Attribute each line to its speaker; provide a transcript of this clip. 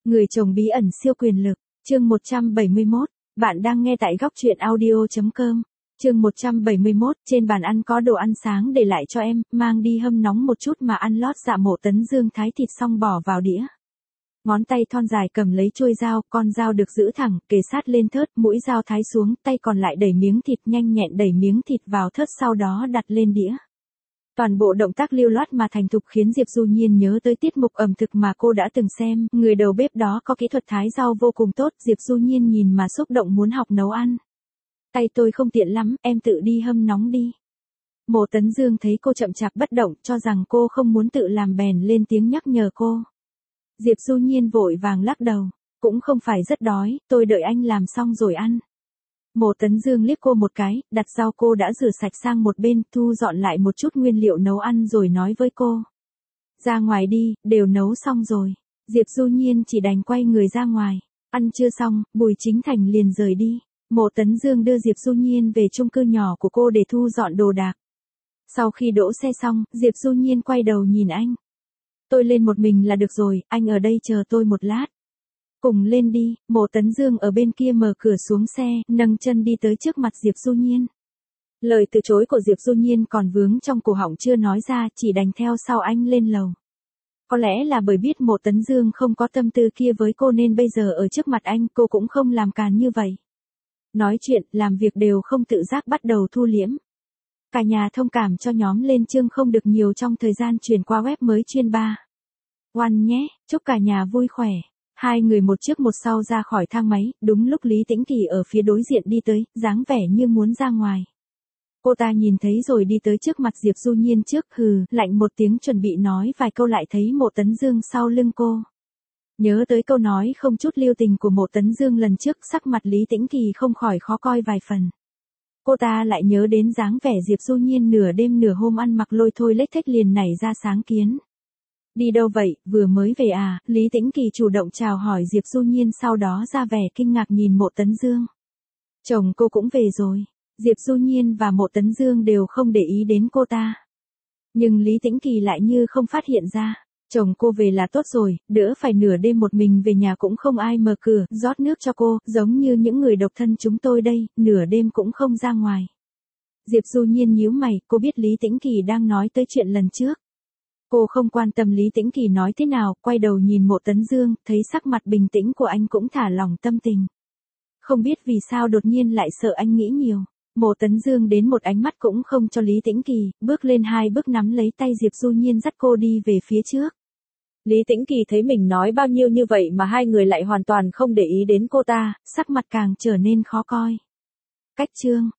Speaker 1: Người chồng bí ẩn siêu quyền lực, chương 171, bạn đang nghe tại góc truyện audio.com. Chương 171, trên bàn ăn có đồ ăn sáng để lại cho em, mang đi hâm nóng một chút mà ăn lót. Dạ Mộ Tấn Dương thái thịt xong bỏ vào đĩa. Ngón tay thon dài cầm lấy chuôi dao, con dao được giữ thẳng, kề sát lên thớt, mũi dao thái xuống, tay còn lại đẩy miếng thịt, nhanh nhẹn đẩy miếng thịt vào thớt, sau đó đặt lên đĩa. Toàn bộ động tác lưu loát mà thành thục khiến Diệp Du Nhiên nhớ tới tiết mục ẩm thực mà cô đã từng xem, người đầu bếp đó có kỹ thuật thái rau vô cùng tốt. Diệp Du Nhiên nhìn mà xúc động muốn học nấu ăn. Tay tôi không tiện lắm, em tự đi hâm nóng đi. Mộ Tấn Dương thấy cô chậm chạp bất động, cho rằng cô không muốn tự làm bèn lên tiếng nhắc nhở cô. Diệp Du Nhiên vội vàng lắc đầu, cũng không phải rất đói, tôi đợi anh làm xong rồi ăn. Mộ Tấn Dương liếc cô một cái, đặt dao cô đã rửa sạch sang một bên, thu dọn lại một chút nguyên liệu nấu ăn rồi nói với cô. Ra ngoài đi, đều nấu xong rồi. Diệp Du Nhiên chỉ đành quay người ra ngoài. Ăn chưa xong, Bùi Chính Thành liền rời đi. Mộ Tấn Dương đưa Diệp Du Nhiên về chung cư nhỏ của cô để thu dọn đồ đạc. Sau khi đỗ xe xong, Diệp Du Nhiên quay đầu nhìn anh. Tôi lên một mình là được rồi, anh ở đây chờ tôi một lát. Cùng lên đi. Mộ Tấn Dương ở bên kia mở cửa xuống xe, nâng chân đi tới trước mặt Diệp Du Nhiên. Lời từ chối của Diệp Du Nhiên còn vướng trong cổ họng chưa nói ra, chỉ đành theo sau anh lên lầu. Có lẽ là bởi biết Mộ Tấn Dương không có tâm tư kia với cô nên bây giờ ở trước mặt anh cô cũng không làm càn như vậy. Nói chuyện, làm việc đều không tự giác bắt đầu thu liễm. Cả nhà thông cảm cho nhóm lên chương không được nhiều trong thời gian chuyển qua web mới chuyên 3. One nhé, chúc cả nhà vui khỏe. Hai người một trước một sau ra khỏi thang máy, đúng lúc Lý Tĩnh Kỳ ở phía đối diện đi tới, dáng vẻ như muốn ra ngoài. Cô ta nhìn thấy rồi đi tới trước mặt Diệp Du Nhiên trước, hừ, lạnh một tiếng chuẩn bị nói vài câu lại thấy Mộ Tấn Dương sau lưng cô. Nhớ tới câu nói không chút lưu tình của Mộ Tấn Dương lần trước, sắc mặt Lý Tĩnh Kỳ không khỏi khó coi vài phần. Cô ta lại nhớ đến dáng vẻ Diệp Du Nhiên nửa đêm nửa hôm ăn mặc lôi thôi lếch thếch liền nảy ra sáng kiến. Đi đâu vậy, vừa mới về à? Lý Tĩnh Kỳ chủ động chào hỏi Diệp Du Nhiên, sau đó ra vẻ kinh ngạc nhìn Mộ Tấn Dương. Chồng cô cũng về rồi. Diệp Du Nhiên và Mộ Tấn Dương đều không để ý đến cô ta. Nhưng Lý Tĩnh Kỳ lại như không phát hiện ra. Chồng cô về là tốt rồi, đỡ phải nửa đêm một mình về nhà cũng không ai mở cửa, rót nước cho cô, giống như những người độc thân chúng tôi đây, nửa đêm cũng không ra ngoài. Diệp Du Nhiên nhíu mày, cô biết Lý Tĩnh Kỳ đang nói tới chuyện lần trước. Cô không quan tâm Lý Tĩnh Kỳ nói thế nào, quay đầu nhìn Mộ Tấn Dương, thấy sắc mặt bình tĩnh của anh cũng thả lỏng tâm tình. Không biết vì sao đột nhiên lại sợ anh nghĩ nhiều. Mộ Tấn Dương đến một ánh mắt cũng không cho Lý Tĩnh Kỳ, bước lên 2 bước nắm lấy tay Diệp Du Nhiên dắt cô đi về phía trước. Lý Tĩnh Kỳ thấy mình nói bao nhiêu như vậy mà hai người lại hoàn toàn không để ý đến cô ta, sắc mặt càng trở nên khó coi. Cách chương